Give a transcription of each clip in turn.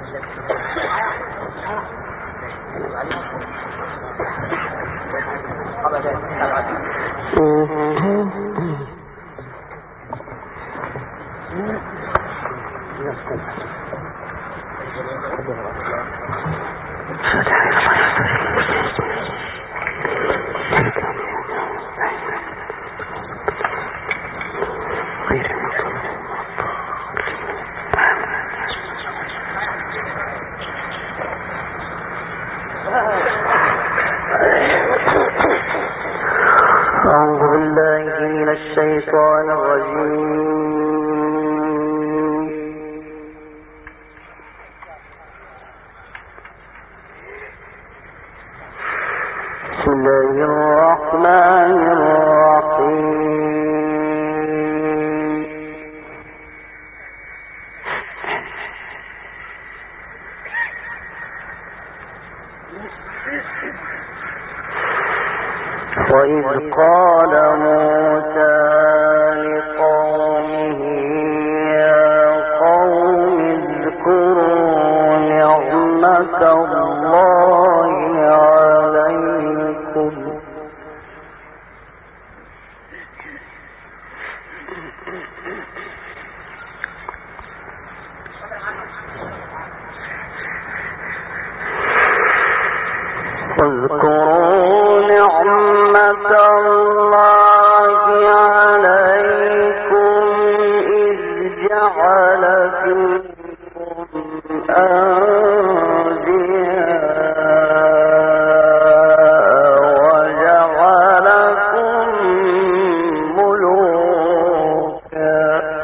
وإذ قال موسى لقومه يا قوم اذكروا نعمة الله عليكم واذكروا نعمة الله عليكم إذ جعل فيكم أنبياء وجعلكم ملوكا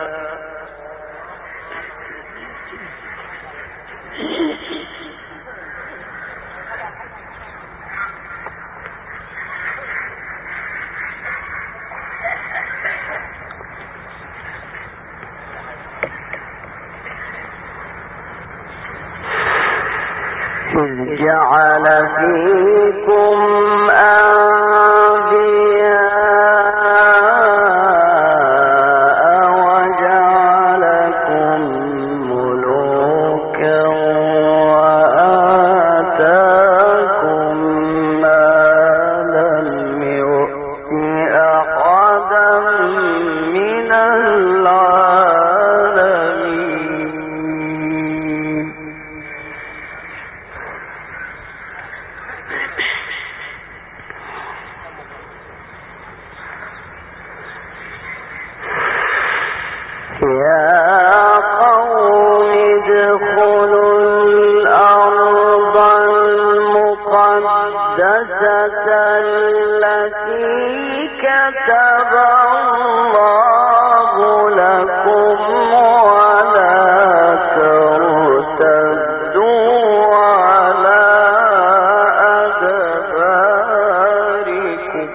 إذ جعل فيكم أنبياء وجعلكم ملوكا وآتاكم ما لم يؤت أحدا من العالمين يا قوم ادخلوا الأرض المقدسة التي كتب الله لكم ولا ترتدوا على أدباركم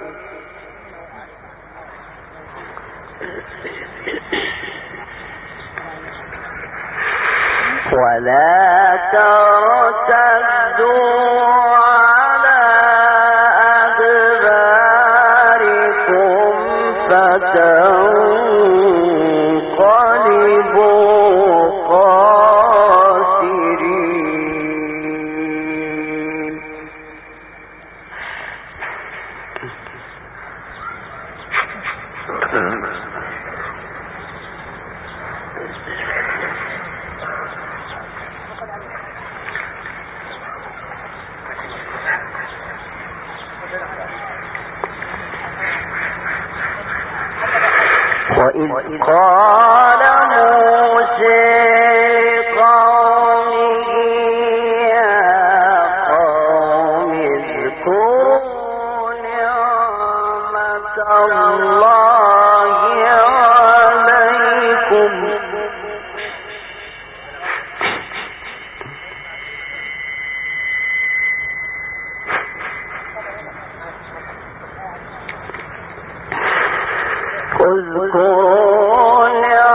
فتنقلبوا خاسرين وإذ قال موسى لقومه يا قوم اذكروا نعمة الله عليكم اذكروا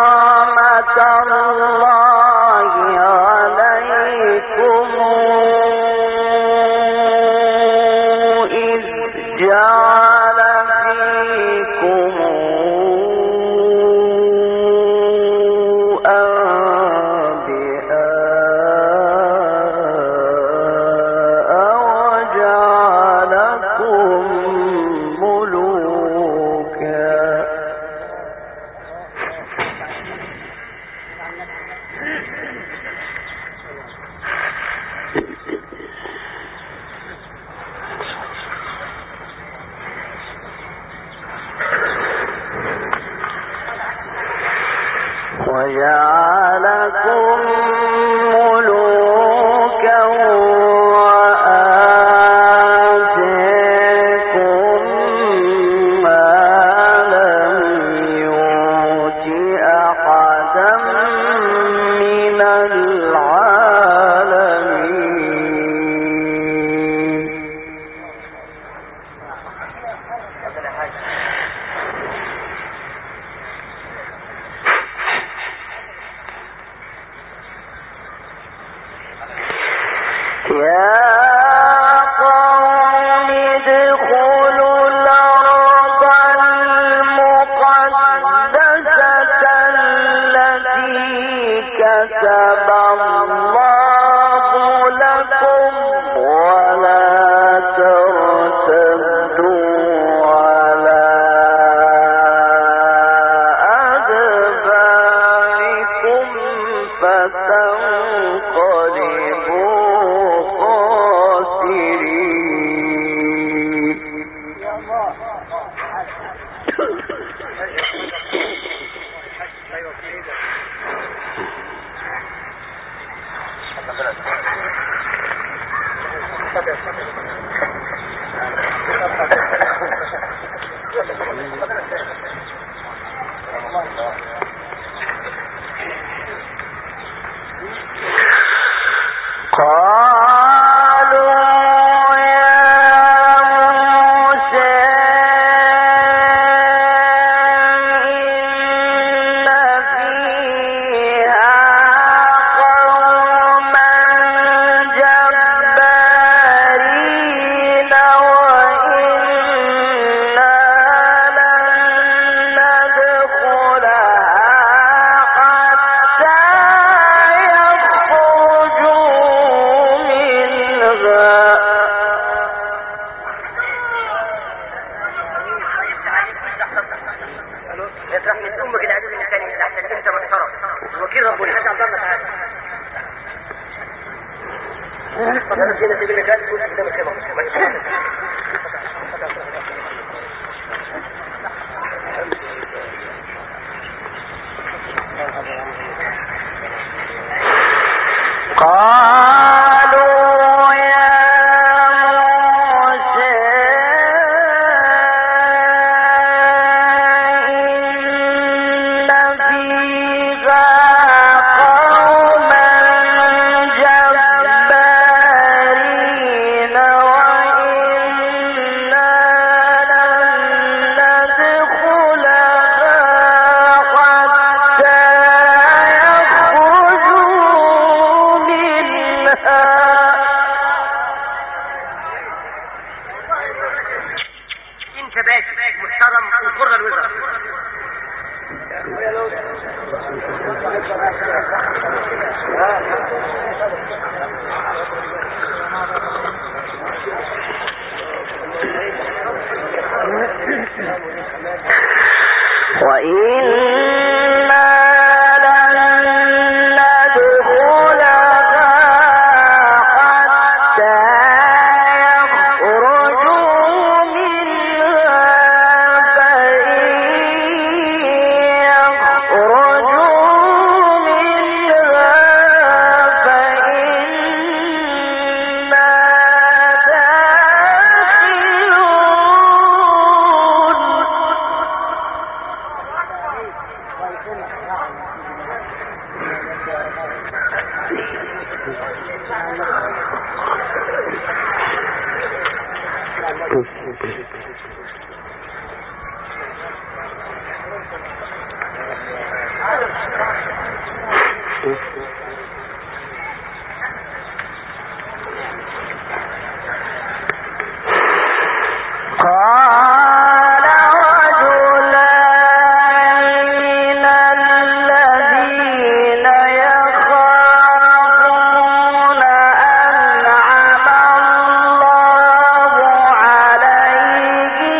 عليهم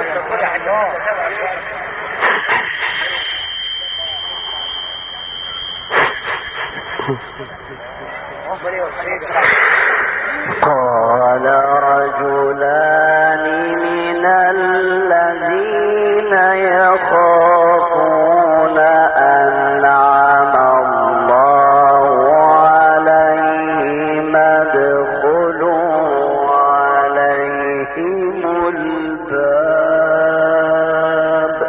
قال رجلان من الذين يخافون أنعم الله عليهم ادخلوا عليهم الباب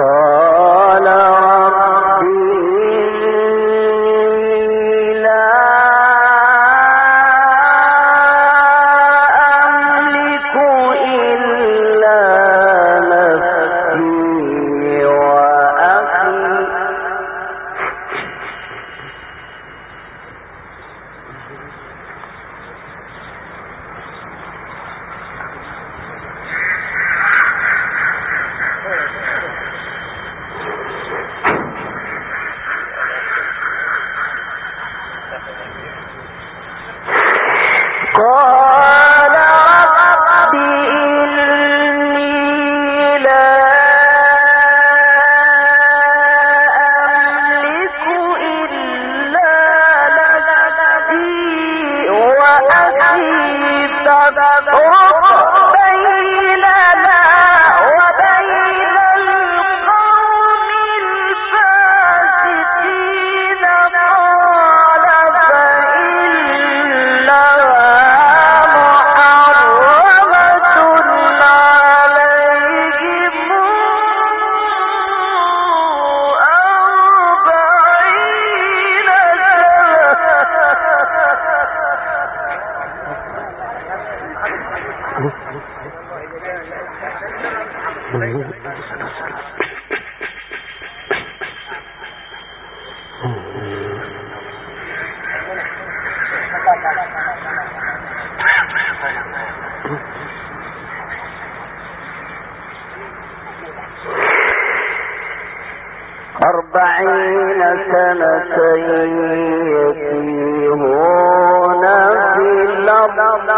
يتيهون في الأرض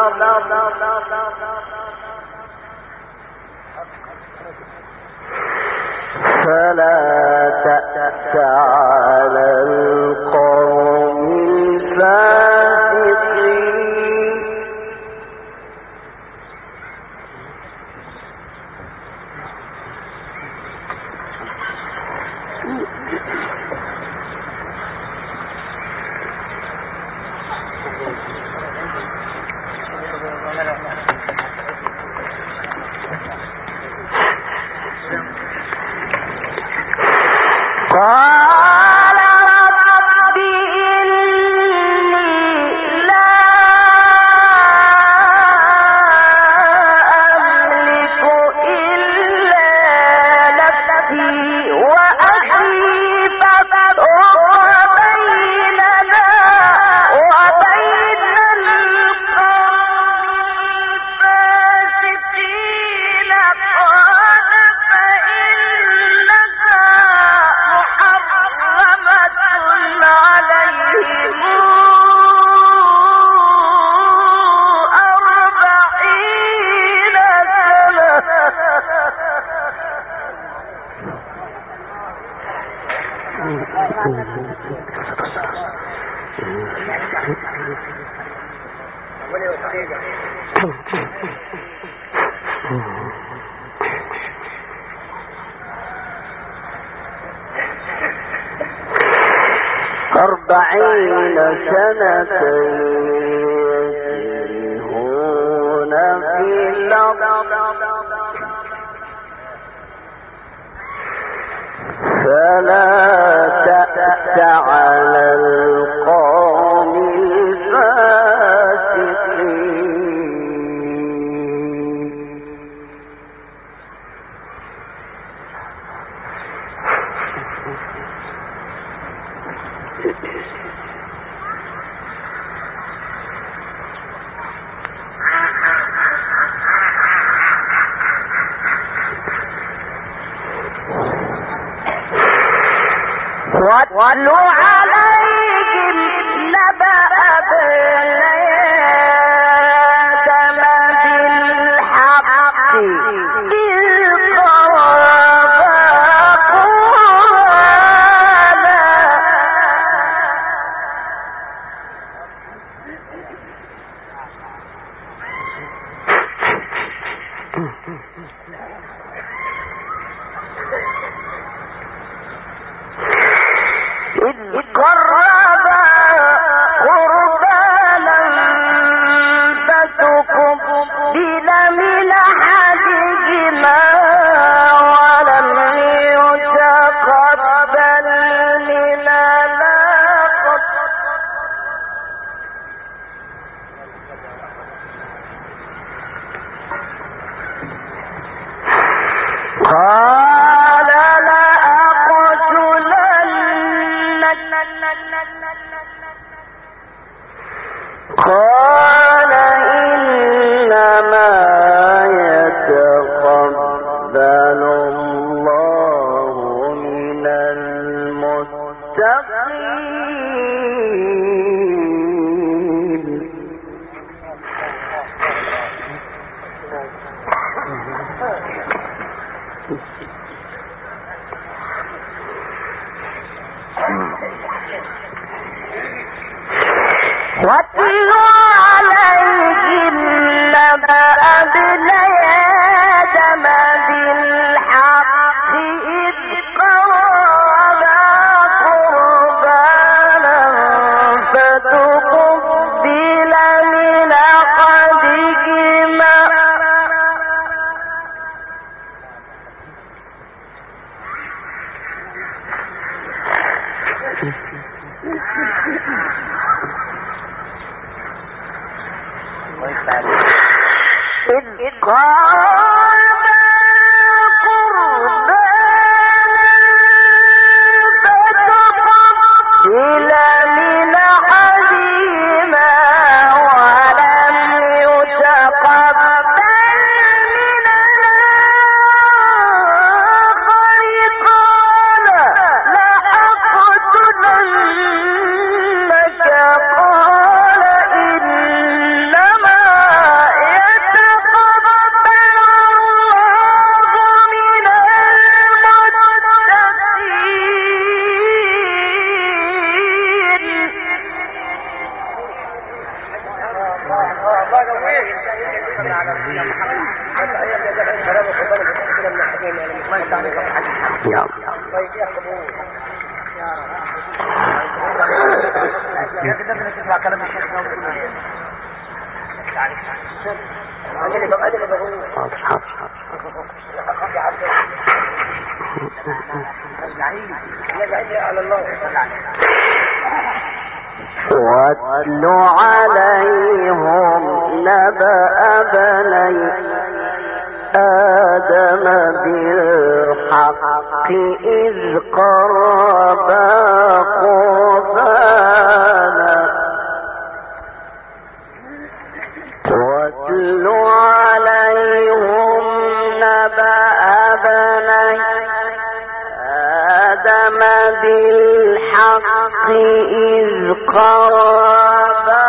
فلا تأس على القوم الفاسقين. أربعين سنة يتيهون في الأرض فلا تأس على القوم الفاسقين. واتل عليهم نبأ ابني آدم بالحق إذ قربا قربانا واتل عليهم نبأ ابني آدم بالحق إذ قربا قربانا فتقبل من أحدهما إذ قربا قربانا فتقبل من أحدهما ولم يتقبل من الآخر قال لأقتلنك قال إنما واتل عليهم نبأ بني آدم بالحق إذ قربا قربانا واتل عليهم نبأ بني آدم بالحق إذ قربا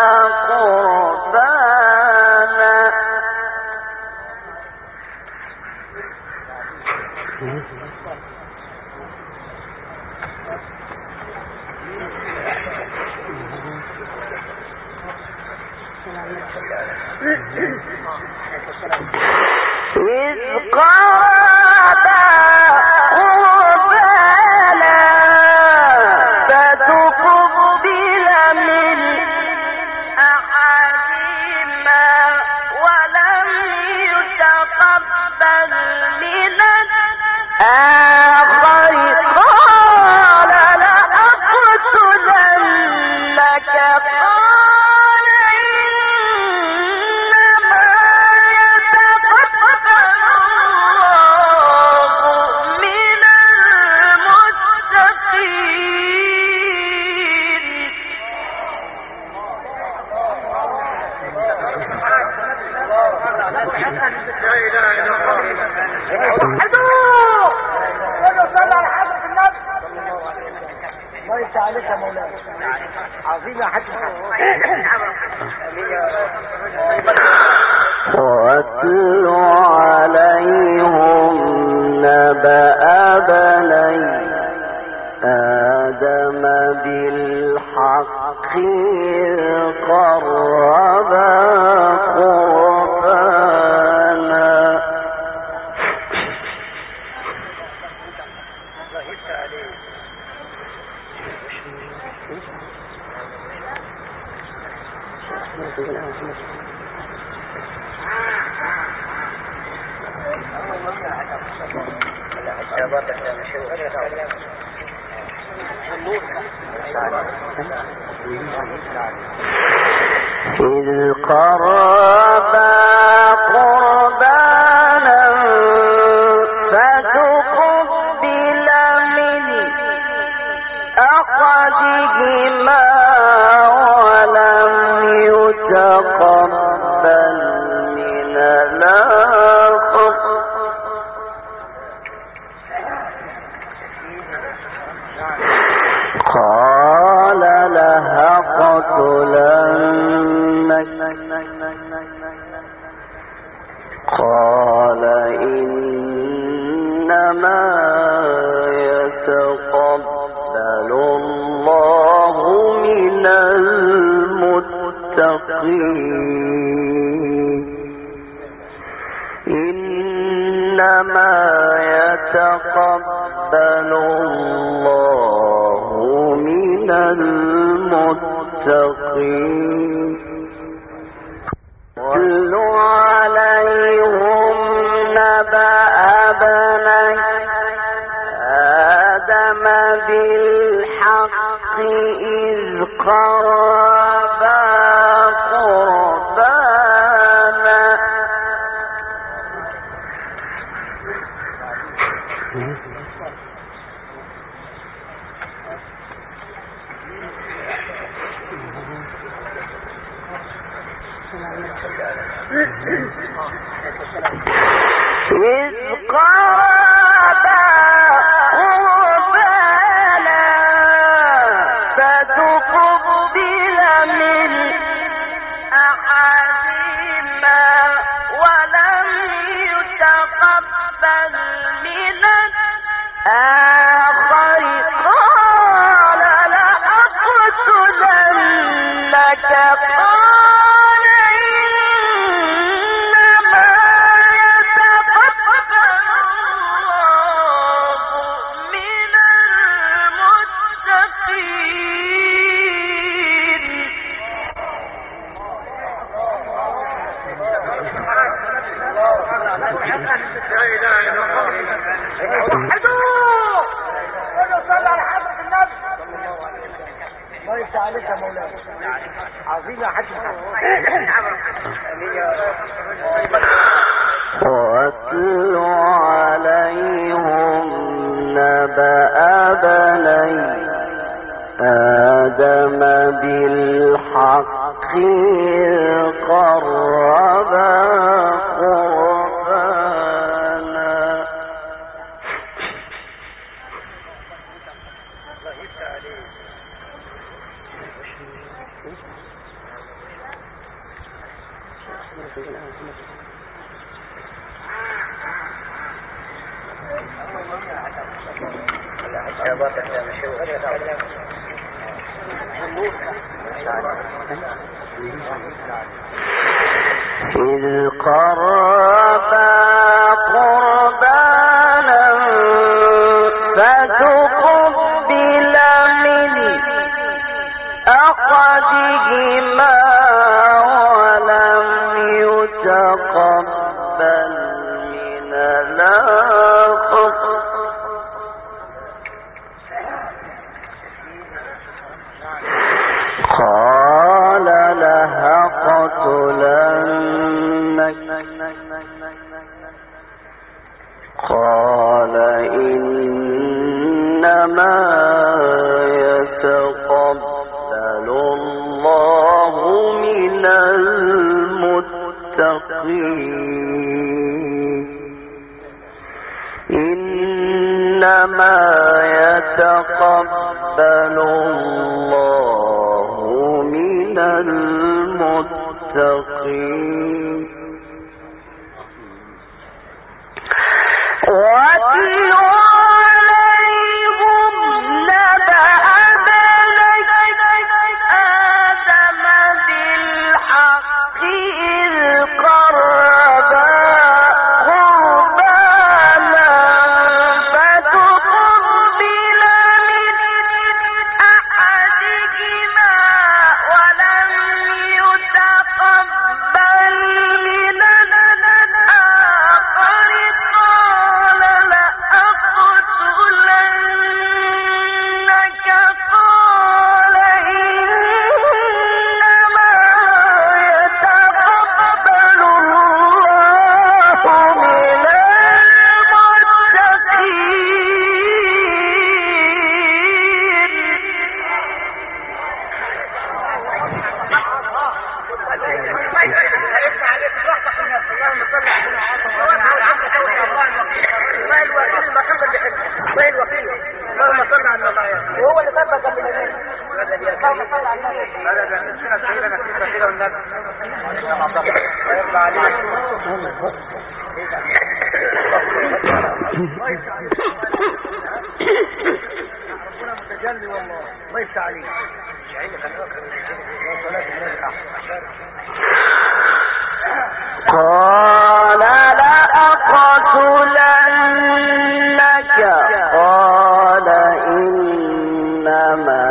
قربانا إذ قربا قربانا فتقبل من أحدهما ولم يتقبل من الآخر قال لأقتلنك قال إنما يتقبل الله من المتقين الله يفتح عليك يا مولانا عظيم يا حاج واتل عليهم نبأ بني آدم بالحق إذ قربا قربانا إذ قربا قربانا فتقبل من أحدهما ولم يتقبل من الآخر قال إنما يتقبل الله من المتقين إنما يتقبل الله من المتقين واتل عليهم نبأ بني آدم بالحق إذ قربا قربانا فتقبل من أحدهما ولم يتقبل من الآخر قال لأقتلنك قال إنما يتقبل الله من المتقين الله يفتح عليك يا مولانا عظيم يا حاج واتل عليهم نبأ بني آدم بالحق إذ قربا قربانا إذ قربا قربانا فتقبل من أحدهما ولم يتقبل من الآخر قال لها قتلنك قال إنما يتقبل الله من المتقين إنما يتقبل الله من المتقين واتل عليهم نبأ بني آدم بالحق إذ قربا قربانا فتقبل من أحدهما ولم يتقبل من الآخر قال لأقتلنك قال إنما يتقبل الله من وهو اللي ثبت بالنبي ربنا متجلي والله ما يفتح عليك. قال لأقتلنك قال إنما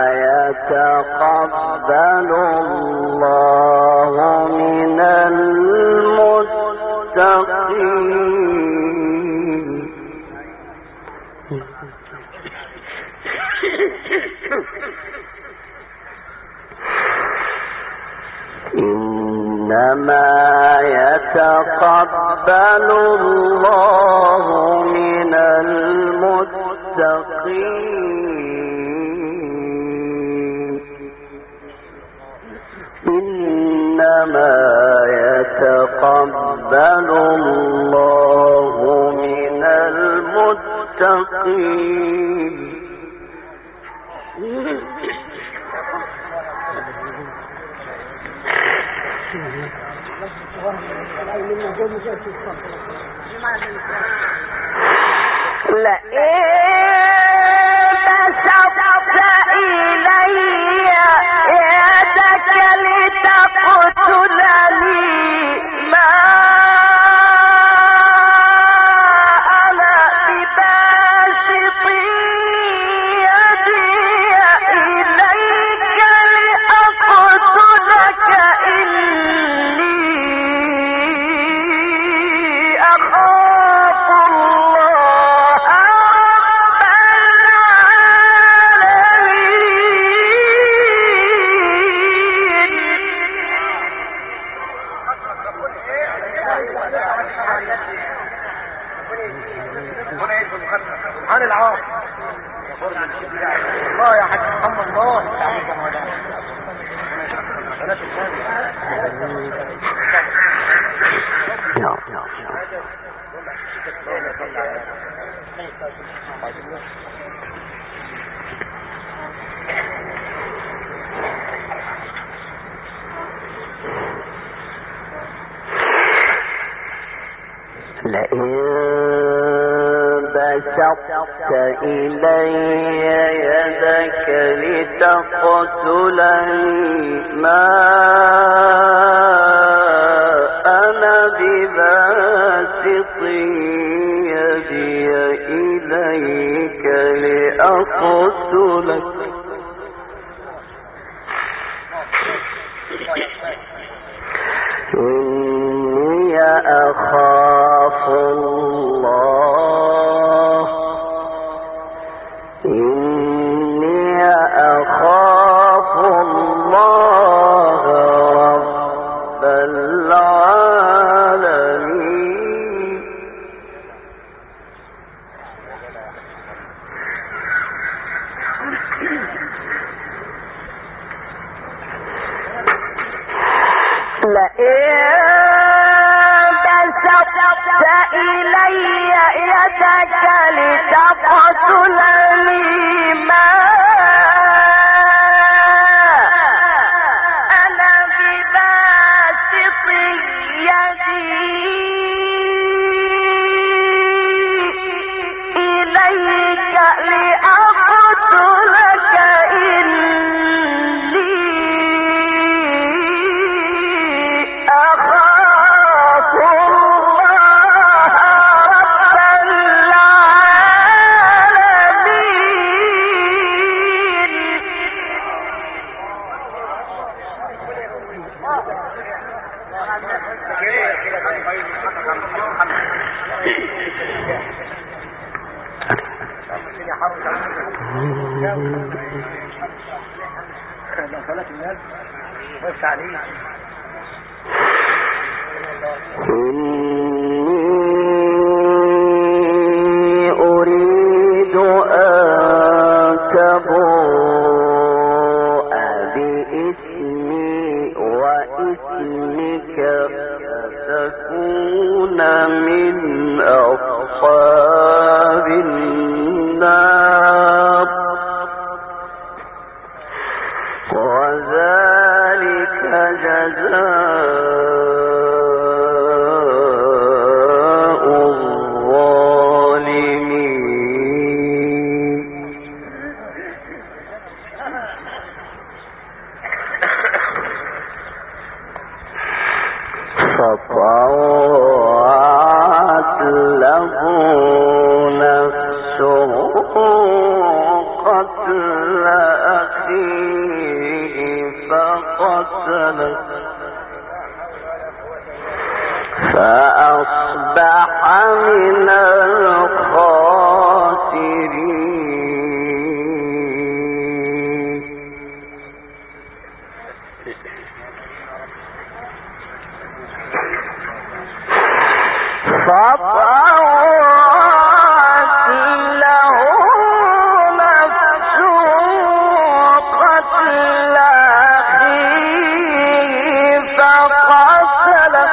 يتقبل الله من المتقين. إنما يتقبل الله من المتقين. إنما يتقبل الله من المتقين. لئن بسطت إلي يدك لتقتلني ما أنا بباسط يدي إليك لأقتلك إني أخاف الله رب العالمين. عن العاص الله يا حاج محمد الله تعاليك يا مولانا. لئن بسطت إلي يدك لتقتلني ما أنا بباسط يدي إليك لأقتلك إني أخاف الله إني أخاف الله رب العالمين. لئن بسطت إلي يدك لتقتلني ما أنا بباسط يدي إليك لأقتلك إني أخاف الله رب إني أريد أن تبوء بإسمي وإسمك فتكون من أصحاب النار ولد فأصبح من الخاسرين فطوعت له نفسه قتل أخيه فقتله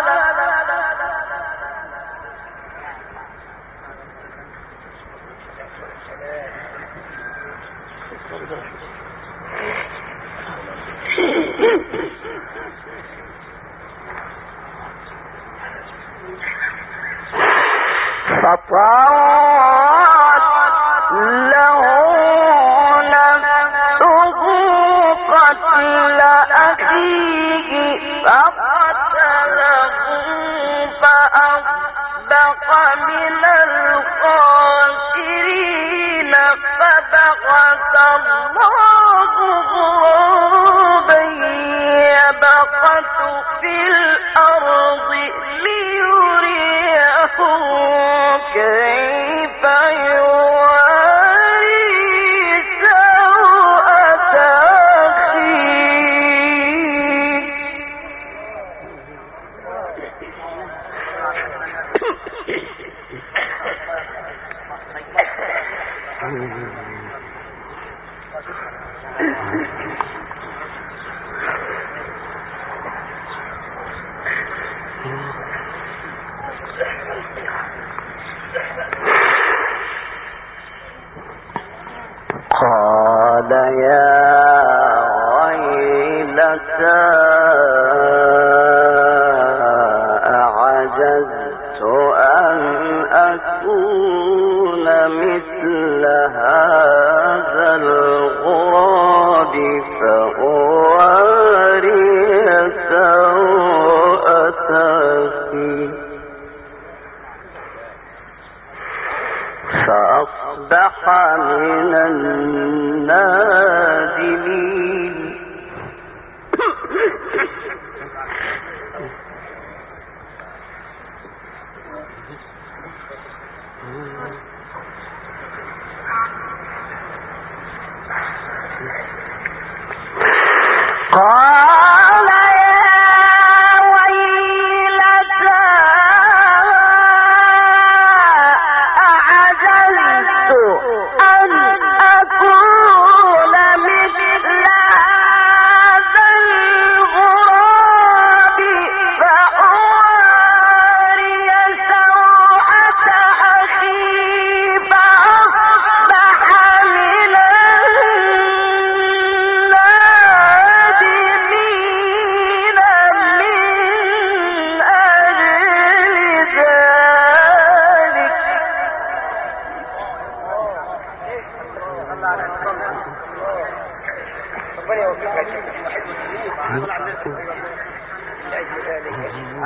فطاعت له نفسه قتل أخيه فقتله فأصبح من الخاسرين فبعث الله غرابا يبحث في الأرض ليريه كيف يواري سوءة أخيه قال يا ويلتى أعجزت أن أكون مثل هذا الغراب فأواري سوءة أخي فأصبح من النادمين قال يا ويلتى أعجزت أن أكون مثل هذا الغراب فأواري سوءة أخي فأصبح من النادمين من أجل ذلك ربنا يوفقك يا شيخ. لأجل ذلك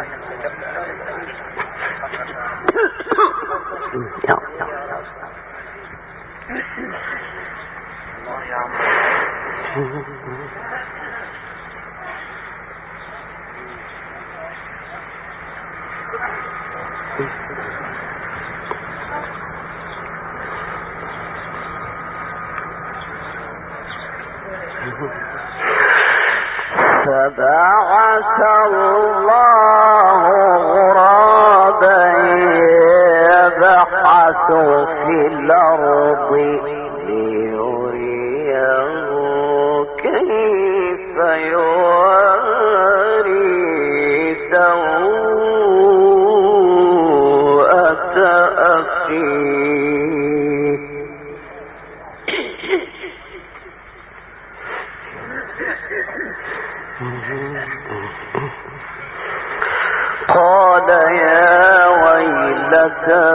الله يا عم. فبعث الله غرابا يبحث في الأرض ليريه كيف يواري سوءة أخيه قال يا ويلتى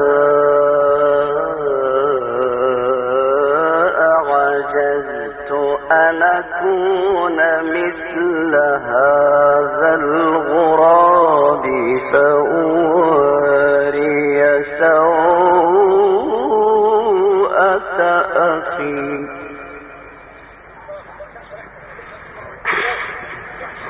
أعجزت أن أكون مثل هذا الغراب فأواري سوءة أخي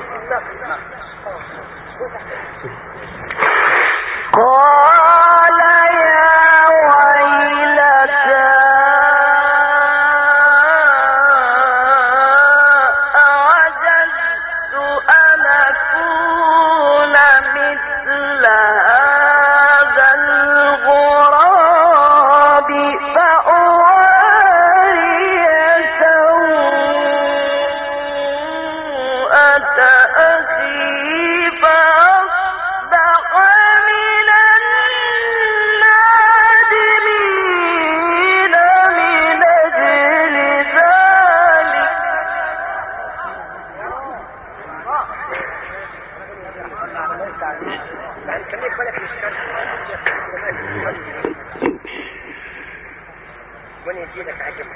ربنا يزيدك عجب.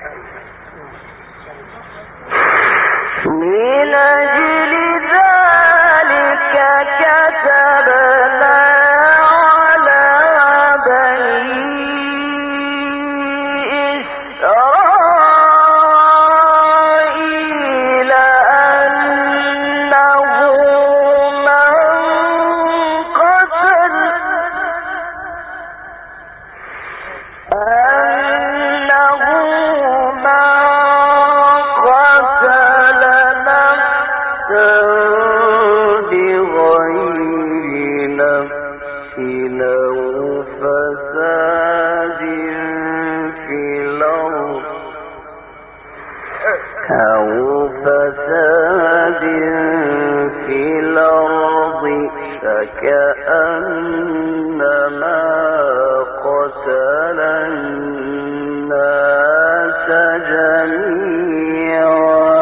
من أجل ذلك كتبنا على بني إسرائيل أنه من قتل كأنما قتل الناس جميعا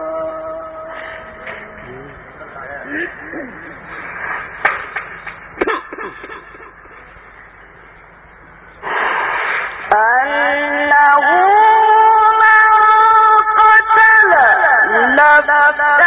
أنه من قتل نفسا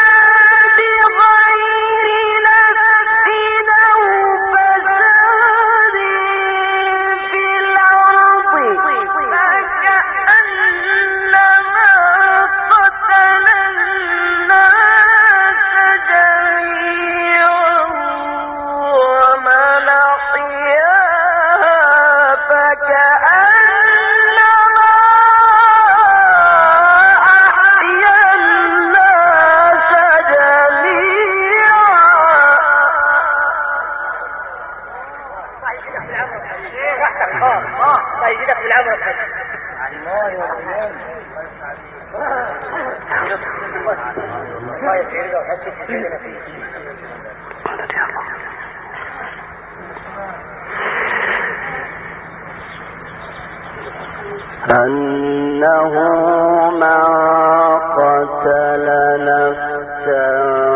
أنه من قتل نفسا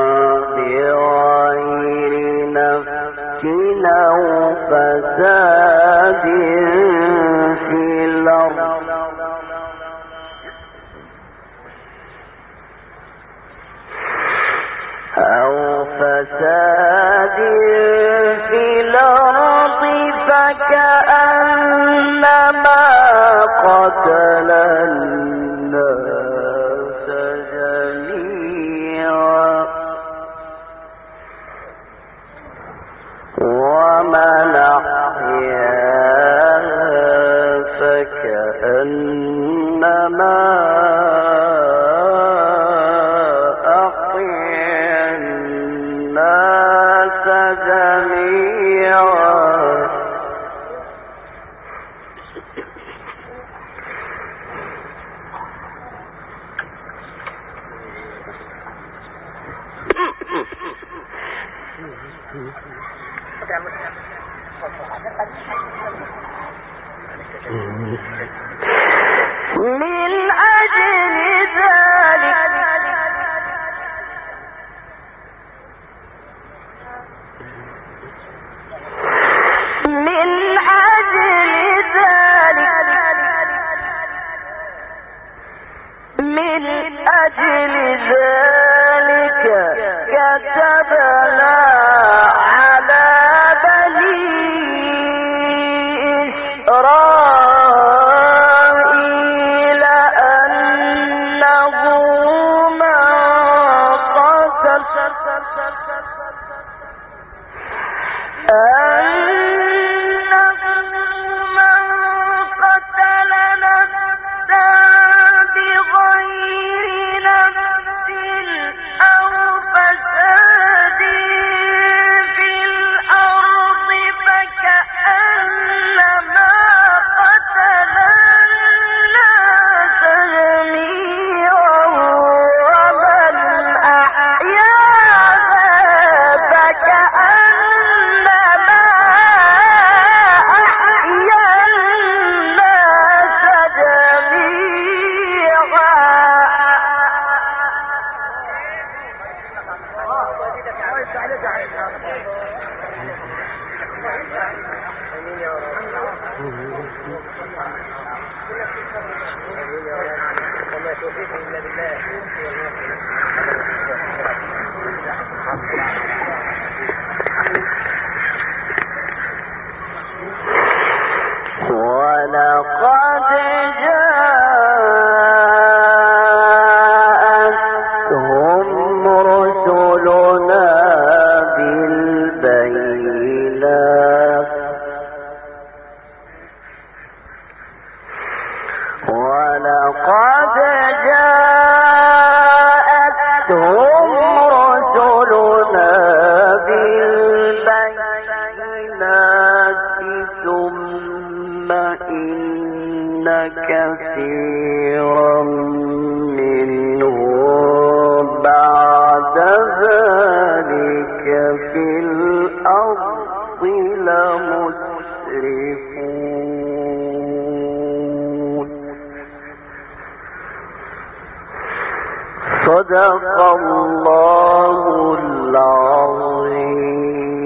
بغير نفس أو فساد في الأرض فكأنما قتل الناس جميعا ومن أحياها فكأنما أحيا الناس جميعا من أجل ذلك كتبنا على بني إسرائيل أنه من قتل نفسا بغير نفس وما توفيق الا بالله. ولقد جاءتهم رسلنا بالبينات ولقد جاءتهم رسلنا بالبينات ثم إن كثيرا منهم بعد ذلك في الأرض لمسرفون. صدق الله العظيم.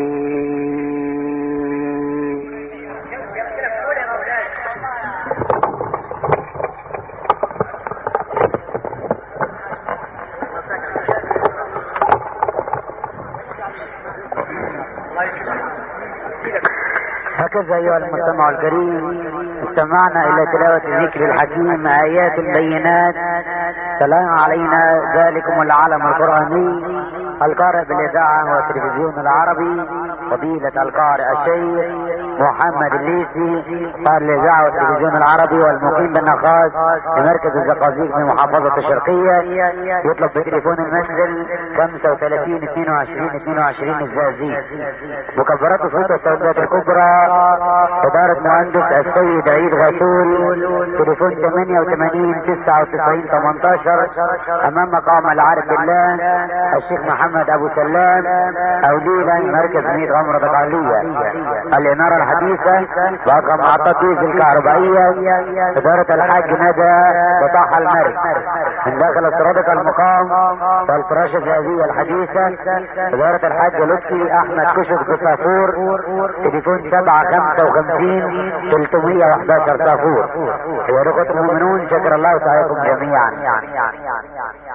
هكذا أيها المستمع الكريم استمعنا إلى تلاوة ذكر الحكيم آيات بينات تلا علينا ذلكم العلم القرآني القارئ بالإذاعة والتلفزيون العربي فضيلة القارئ الشيخ محمد الليثي قارئ الإذاعة والتلفزيون العربي والمقيم بالنقاش في مركز الزقازيق في محافظة الشرقية. يطلب بتليفون المنزل 35 22 22 الزقازيق. مكبرات صوت السودات الكبرى إدارة مهندس السيد عيد غسول تليفون 88 99 18 أمام مقام العارف بالله الشيخ محمد أبو سلام أوليلا مركز ميت غمرة دقالية. الإنارة الحديثة رقم التطبيق الكهربائية إدارة الحاج ندى بطاح المرج من داخل السرادق المقام والفراشة الذهبية الحديثة إدارة الحاج لطفي أحمد كشك بصافور تليفون 755 311 صافور. يا رخص المؤمنون شكر الله سعيكم جميعا.